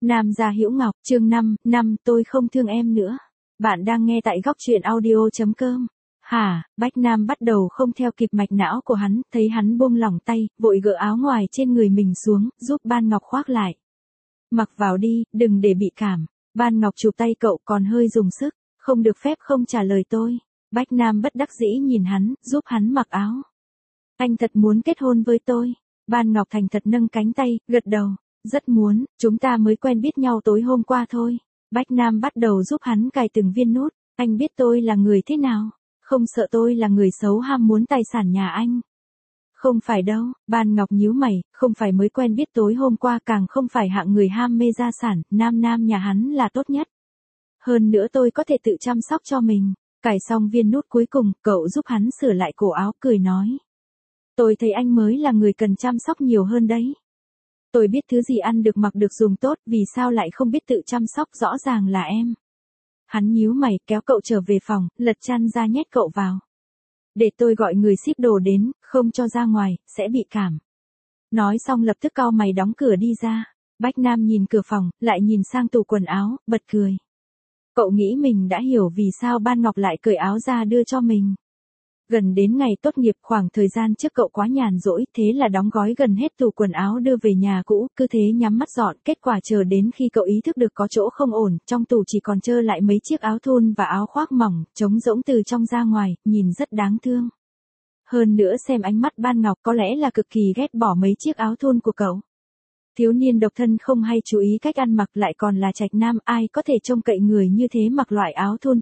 Nam gia Hữu Ngọc, chương 5, tôi không thương em nữa. Bạn đang nghe tại góc truyện audio.com. Hả, Bách Nam bắt đầu không theo kịp mạch não của hắn, thấy hắn buông lỏng tay, vội gỡ áo ngoài trên người mình xuống, giúp Ban Ngọc khoác lại. Mặc vào đi, đừng để bị cảm. Ban Ngọc chụp tay cậu còn hơi dùng sức, không được phép không trả lời tôi. Bách Nam bất đắc dĩ nhìn hắn, giúp hắn mặc áo. Anh thật muốn kết hôn với tôi. Ban Ngọc thành thật nâng cánh tay, gật đầu. Rất muốn, chúng ta mới quen biết nhau tối hôm qua thôi. Bách Nam bắt đầu giúp hắn cài từng viên nút. Anh biết tôi là người thế nào? Không sợ tôi là người xấu ham muốn tài sản nhà anh. Không phải đâu, Ban Ngọc nhíu mày, không phải mới quen biết tối hôm qua, càng không phải hạng người ham mê gia sản, nam nhà hắn là tốt nhất. Hơn nữa tôi có thể tự chăm sóc cho mình. Cài xong viên nút cuối cùng, cậu giúp hắn sửa lại cổ áo, cười nói. Tôi thấy anh mới là người cần chăm sóc nhiều hơn đấy. Tôi biết thứ gì ăn được mặc được dùng tốt, vì sao lại không biết tự chăm sóc, rõ ràng là em. Hắn nhíu mày, kéo cậu trở về phòng, lật chăn ra nhét cậu vào. Để tôi gọi người ship đồ đến, không cho ra ngoài, sẽ bị cảm. Nói xong lập tức cau mày đóng cửa đi ra. Bách Nam nhìn cửa phòng, lại nhìn sang tủ quần áo, bật cười. Cậu nghĩ mình đã hiểu vì sao Ban Ngọc lại cởi áo ra đưa cho mình. Gần đến ngày tốt nghiệp, khoảng thời gian trước cậu quá nhàn rỗi, thế là đóng gói gần hết tủ quần áo đưa về nhà cũ, cứ thế nhắm mắt dọn, kết quả chờ đến khi cậu ý thức được có chỗ không ổn, trong tủ chỉ còn trơ lại mấy chiếc áo thun và áo khoác mỏng, trống rỗng từ trong ra ngoài, nhìn rất đáng thương. Hơn nữa xem ánh mắt Ban Ngọc có lẽ là cực kỳ ghét bỏ mấy chiếc áo thun của cậu. Thiếu niên độc thân không hay chú ý cách ăn mặc, lại còn là trạch nam, ai có thể trông cậy người như thế mặc loại áo thun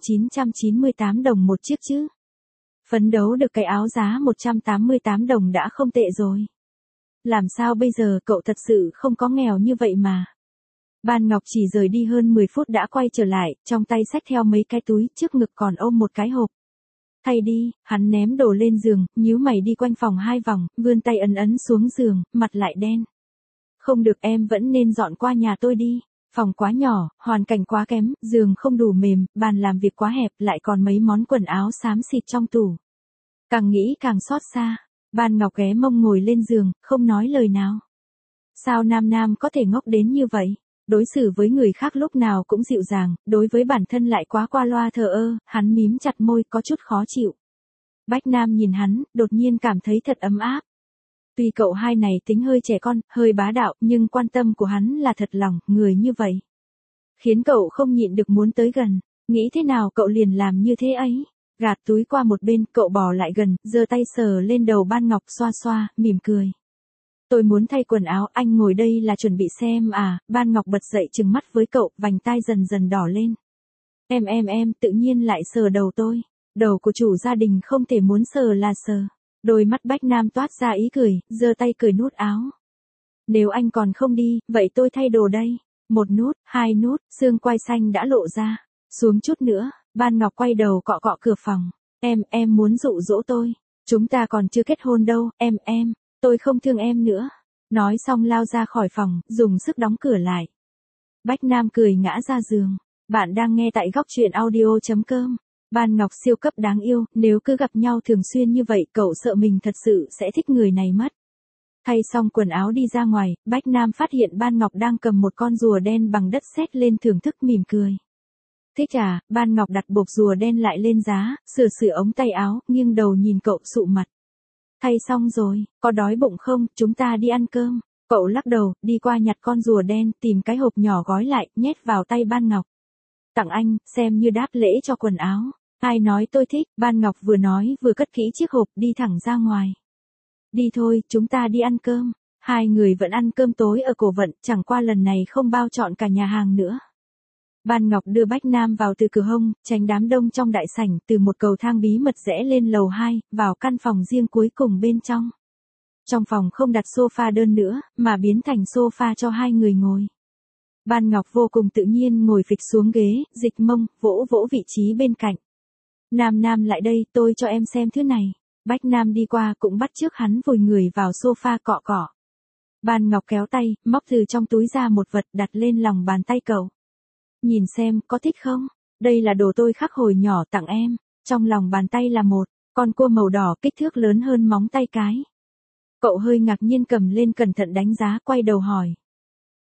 998 đồng một chiếc chứ. Phấn đấu được cái áo giá 188 đồng đã không tệ rồi. Làm sao bây giờ, cậu thật sự không có nghèo như vậy mà. Ban Ngọc chỉ rời đi hơn 10 phút đã quay trở lại, trong tay xách theo mấy cái túi, trước ngực còn ôm một cái hộp. Thay đi, hắn ném đồ lên giường, nhíu mày đi quanh phòng 2 vòng, vươn tay ấn xuống giường, mặt lại đen. Không được, em vẫn nên dọn qua nhà tôi đi. Phòng quá nhỏ, hoàn cảnh quá kém, giường không đủ mềm, bàn làm việc quá hẹp, lại còn mấy món quần áo xám xịt trong tủ. Càng nghĩ càng xót xa. Ban Ngọc ghé mông ngồi lên giường, không nói lời nào. Sao nam có thể ngốc đến như vậy? Đối xử với người khác lúc nào cũng dịu dàng, đối với bản thân lại quá qua loa thờ ơ, hắn mím chặt môi, có chút khó chịu. Bách Nam nhìn hắn, đột nhiên cảm thấy thật ấm áp. Tuy cậu hai này tính hơi trẻ con, hơi bá đạo, nhưng quan tâm của hắn là thật lòng, người như vậy. Khiến cậu không nhịn được muốn tới gần, nghĩ thế nào cậu liền làm như thế ấy. Gạt túi qua một bên, cậu bò lại gần, giơ tay sờ lên đầu Ban Ngọc, xoa xoa, mỉm cười. Tôi muốn thay quần áo, anh ngồi đây là chuẩn bị xem à? Ban Ngọc bật dậy trừng mắt với cậu, vành tai dần dần đỏ lên. Em, tự nhiên lại sờ đầu tôi. Đầu của chủ gia đình không thể muốn sờ là sờ. Đôi mắt Bách Nam toát ra ý cười, giơ tay cởi nút áo. Nếu anh còn không đi, vậy tôi thay đồ đây. 1 nút, 2 nút, xương quai xanh đã lộ ra. Xuống chút nữa, Ban Ngọc quay đầu cọ cọ cửa phòng. Em muốn dụ dỗ tôi. Chúng ta còn chưa kết hôn đâu, em, tôi không thương em nữa. Nói xong lao ra khỏi phòng, dùng sức đóng cửa lại. Bách Nam cười ngã ra giường. Bạn đang nghe tại góc truyện audio.com. Ban Ngọc siêu cấp đáng yêu, nếu cứ gặp nhau thường xuyên như vậy, cậu sợ mình thật sự sẽ thích người này mất. Thay xong quần áo đi ra ngoài, Bách Nam phát hiện Ban Ngọc đang cầm một con rùa đen bằng đất sét lên, thưởng thức mỉm cười. Thích à? Ban Ngọc đặt bột rùa đen lại lên giá, sửa ống tay áo, nghiêng đầu nhìn cậu sụ mặt. Thay xong rồi, có đói bụng không, chúng ta đi ăn cơm. Cậu lắc đầu, đi qua nhặt con rùa đen, tìm cái hộp nhỏ gói lại, nhét vào tay Ban Ngọc. Tặng anh, xem như đáp lễ cho quần áo. Ai nói tôi thích? Ban Ngọc vừa nói vừa cất kỹ chiếc hộp, đi thẳng ra ngoài. Đi thôi, chúng ta đi ăn cơm. Hai người vẫn ăn cơm tối ở Cổ Vận, chẳng qua lần này không bao trọn cả nhà hàng nữa. Ban Ngọc đưa Bách Nam vào từ cửa hông, tránh đám đông trong đại sảnh, từ một cầu thang bí mật rẽ lên lầu 2, vào căn phòng riêng cuối cùng bên trong. Trong phòng không đặt sofa đơn nữa, mà biến thành sofa cho hai người ngồi. Ban Ngọc vô cùng tự nhiên ngồi phịch xuống ghế, dịch mông, vỗ vị trí bên cạnh. Nam lại đây, tôi cho em xem thứ này. Bách Nam đi qua cũng bắt chước hắn vùi người vào sofa cọ cọ. Ban Ngọc kéo tay, móc từ trong túi ra một vật đặt lên lòng bàn tay cậu. Nhìn xem, có thích không? Đây là đồ tôi khắc hồi nhỏ tặng em. Trong lòng bàn tay là một con cua màu đỏ, kích thước lớn hơn móng tay cái. Cậu hơi ngạc nhiên cầm lên cẩn thận đánh giá, quay đầu hỏi.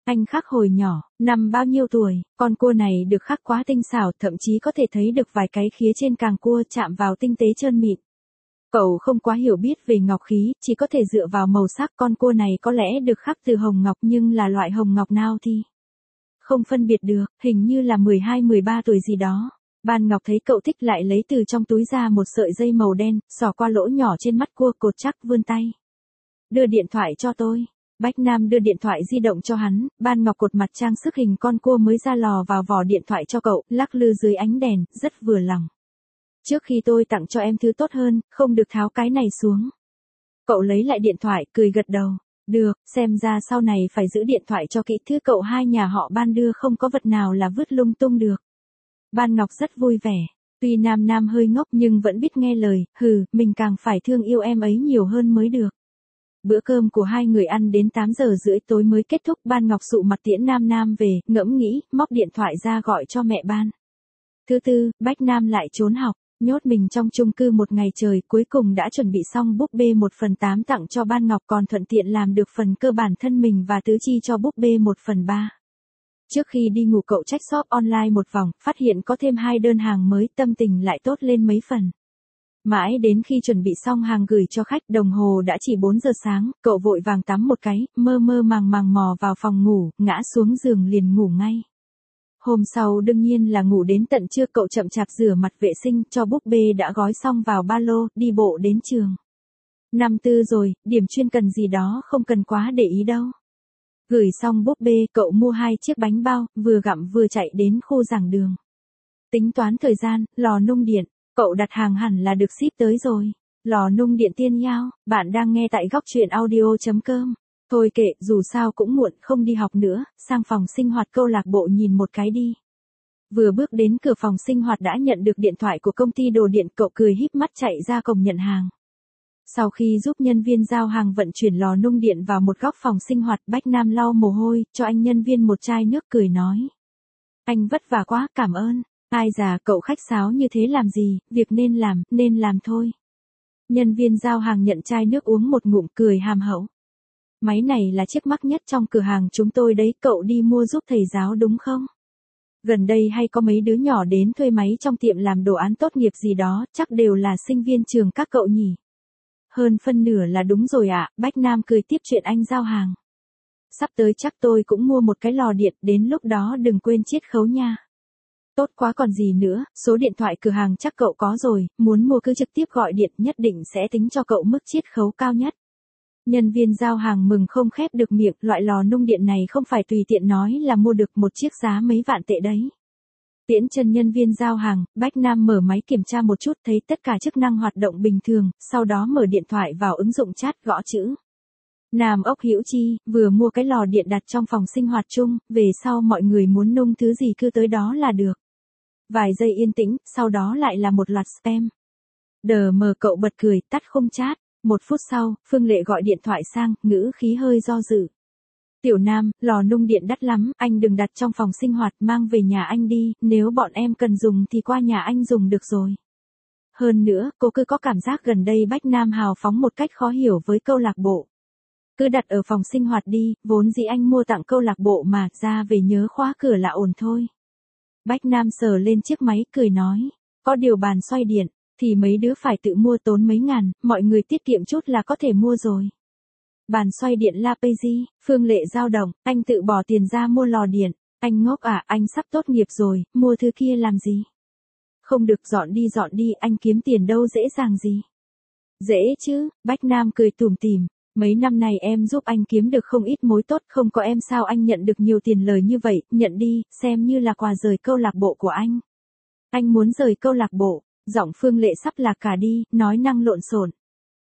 Anh Khắc hồi nhỏ, năm bao nhiêu tuổi, con cua này được khắc quá tinh xảo, thậm chí có thể thấy được vài cái khía trên càng cua chạm vào tinh tế trơn mịn. Cậu không quá hiểu biết về ngọc khí, chỉ có thể dựa vào màu sắc. Con cua này có lẽ được khắc từ hồng ngọc, nhưng là loại hồng ngọc nào thì không phân biệt được, hình như là 12-13 tuổi gì đó. Ban Ngọc thấy cậu thích lại lấy từ trong túi ra một sợi dây màu đen, xỏ qua lỗ nhỏ trên mắt cua, cột chắc, vươn tay. Đưa điện thoại cho tôi. Bách Nam đưa điện thoại di động cho hắn. Ban Ngọc cột mặt trang sức hình con cua mới ra lò vào vỏ điện thoại cho cậu, lắc lư dưới ánh đèn, rất vừa lòng. Trước khi tôi tặng cho em thứ tốt hơn, không được tháo cái này xuống. Cậu lấy lại điện thoại, cười gật đầu. Được, xem ra sau này phải giữ điện thoại cho kỹ, thứ cậu hai nhà họ Ban đưa không có vật nào là vứt lung tung được. Ban Ngọc rất vui vẻ. Tuy Nam Nam hơi ngốc nhưng vẫn biết nghe lời, mình càng phải thương yêu em ấy nhiều hơn mới được. Bữa cơm của hai người ăn đến 8 giờ rưỡi tối mới kết thúc. Ban Ngọc sụ mặt tiễn Nam Nam về, ngẫm nghĩ, móc điện thoại ra gọi cho mẹ Ban. Thứ tư, Bách Nam lại trốn học, nhốt mình trong chung cư một ngày trời, cuối cùng đã chuẩn bị xong búp bê 1/8 tặng cho Ban Ngọc, còn thuận tiện làm được phần cơ bản thân mình và tứ chi cho búp bê 1/3. Trước khi đi ngủ cậu check shop online một vòng, phát hiện có thêm 2 đơn hàng mới, tâm tình lại tốt lên mấy phần. Mãi đến khi chuẩn bị xong hàng gửi cho khách, đồng hồ đã chỉ 4 giờ sáng, cậu vội vàng tắm một cái, mơ mơ màng màng mò vào phòng ngủ, ngã xuống giường liền ngủ ngay. Hôm sau đương nhiên là ngủ đến tận trưa, cậu chậm chạp rửa mặt vệ sinh, cho búp bê đã gói xong vào ba lô, đi bộ đến trường. Năm tư rồi, điểm chuyên cần gì đó không cần quá để ý đâu. Gửi xong búp bê, cậu mua 2 chiếc bánh bao, vừa gặm vừa chạy đến khu giảng đường. Tính toán thời gian, lò nung điện, cậu đặt hàng hẳn là được ship tới rồi. Lò nung điện Tiên Nhao, bạn đang nghe tại góc truyện audio.com. Thôi kệ, dù sao cũng muộn, không đi học nữa, sang phòng sinh hoạt câu lạc bộ nhìn một cái đi. Vừa bước đến cửa phòng sinh hoạt đã nhận được điện thoại của công ty đồ điện, cậu cười híp mắt chạy ra cổng nhận hàng. Sau khi giúp nhân viên giao hàng vận chuyển lò nung điện vào một góc phòng sinh hoạt, Bách Nam lau mồ hôi, cho anh nhân viên một chai nước, cười nói. Anh vất vả quá, cảm ơn. Ai già, cậu khách sáo như thế làm gì, việc nên làm thôi. Nhân viên giao hàng nhận chai nước uống một ngụm, cười hàm hậu. Máy này là chiếc mắc nhất trong cửa hàng chúng tôi đấy, cậu đi mua giúp thầy giáo đúng không? Gần đây hay có mấy đứa nhỏ đến thuê máy trong tiệm làm đồ án tốt nghiệp gì đó, chắc đều là sinh viên trường các cậu nhỉ? Hơn phân nửa là đúng rồi ạ. Bách Nam cười tiếp chuyện anh giao hàng. Sắp tới chắc tôi cũng mua một cái lò điện, đến lúc đó đừng quên chiết khấu nha. Tốt quá còn gì nữa, số điện thoại cửa hàng chắc cậu có rồi, muốn mua cứ trực tiếp gọi điện, nhất định sẽ tính cho cậu mức chiết khấu cao nhất. Nhân viên giao hàng mừng không khép được miệng, loại lò nung điện này không phải tùy tiện nói là mua được, một chiếc giá mấy vạn tệ đấy. Tiễn chân nhân viên giao hàng, Bách Nam mở máy kiểm tra một chút, thấy tất cả chức năng hoạt động bình thường, sau đó mở điện thoại vào ứng dụng chat, gõ chữ. Nam ốc Hữu Chi, vừa mua cái lò điện đặt trong phòng sinh hoạt chung, về sau mọi người muốn nung thứ gì cứ tới đó là được. Vài giây yên tĩnh, sau đó lại là một loạt spam. Đờ mờ, cậu bật cười, tắt khung chat. 1 phút sau, Phương Lệ gọi điện thoại sang, ngữ khí hơi do dự. Tiểu Nam, lò nung điện đắt lắm, anh đừng đặt trong phòng sinh hoạt, mang về nhà anh đi, nếu bọn em cần dùng thì qua nhà anh dùng được rồi. Hơn nữa, cô cứ có cảm giác gần đây Bách Nam hào phóng một cách khó hiểu với câu lạc bộ. Cứ đặt ở phòng sinh hoạt đi, vốn dĩ anh mua tặng câu lạc bộ mà, ra về nhớ khóa cửa là ổn thôi. Bách Nam sờ lên chiếc máy, cười nói, có điều bàn xoay điện, thì mấy đứa phải tự mua, tốn mấy ngàn, mọi người tiết kiệm chút là có thể mua rồi. Bàn xoay điện La Pezi, Phương Lệ dao động, anh tự bỏ tiền ra mua lò điện, anh ngốc à, anh sắp tốt nghiệp rồi, mua thứ kia làm gì? Không được, dọn đi, anh kiếm tiền đâu dễ dàng gì. Dễ chứ, Bách Nam cười tủm tỉm, mấy năm này em giúp anh kiếm được không ít mối tốt, không có em sao anh nhận được nhiều tiền lời như vậy, nhận đi, xem như là quà rời câu lạc bộ của anh. Anh muốn rời câu lạc bộ, giọng Phương Lệ sắp lạc cả đi, nói năng lộn xộn.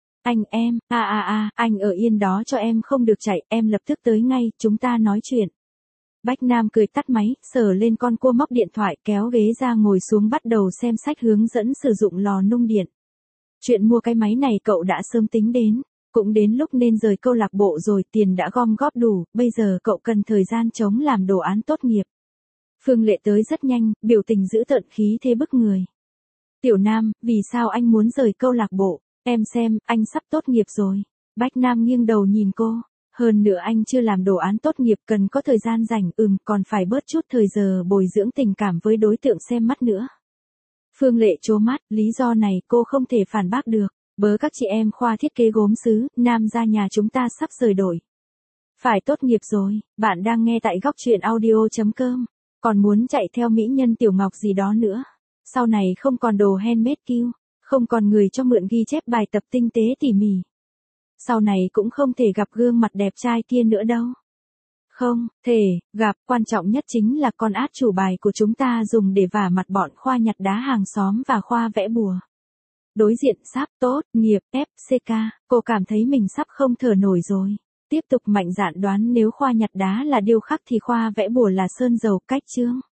Em, anh ở yên đó cho em, không được chạy, em lập tức tới ngay, chúng ta nói chuyện. Bách Nam cười tắt máy, sờ lên con cua, móc điện thoại, kéo ghế ra ngồi xuống bắt đầu xem sách hướng dẫn sử dụng lò nung điện. Chuyện mua cái máy này cậu đã sớm tính đến, cũng đến lúc nên rời câu lạc bộ rồi, tiền đã gom góp đủ, bây giờ cậu cần thời gian trống làm đồ án tốt nghiệp. Phương Lệ tới rất nhanh, biểu tình dữ tợn, khí thế bức người. Tiểu Nam, vì sao anh muốn rời câu lạc bộ? Em xem, anh sắp tốt nghiệp rồi. Bách Nam nghiêng đầu nhìn cô. Hơn nữa anh chưa làm đồ án tốt nghiệp cần có thời gian rảnh, còn phải bớt chút thời giờ bồi dưỡng tình cảm với đối tượng xem mắt nữa. Phương Lệ trố mắt, lý do này cô không thể phản bác được. Bớ các chị em khoa thiết kế gốm sứ, Nam gia nhà chúng ta sắp rời đổi. Phải tốt nghiệp rồi, bạn đang nghe tại góc truyện audio.com. Còn muốn chạy theo mỹ nhân Tiểu Ngọc gì đó nữa. Sau này không còn đồ handmade kill, không còn người cho mượn ghi chép bài tập tinh tế tỉ mỉ. Sau này cũng không thể gặp gương mặt đẹp trai kia nữa đâu. Không thể gặp, quan trọng nhất chính là con át chủ bài của chúng ta dùng để vả mặt bọn khoa nhặt đá hàng xóm và khoa vẽ bùa. Đối diện sắp tốt nghiệp FCK, cô cảm thấy mình sắp không thở nổi rồi. Tiếp tục mạnh dạn đoán nếu khoa nhặt đá là điêu khắc thì khoa vẽ bùa là sơn dầu cách chương.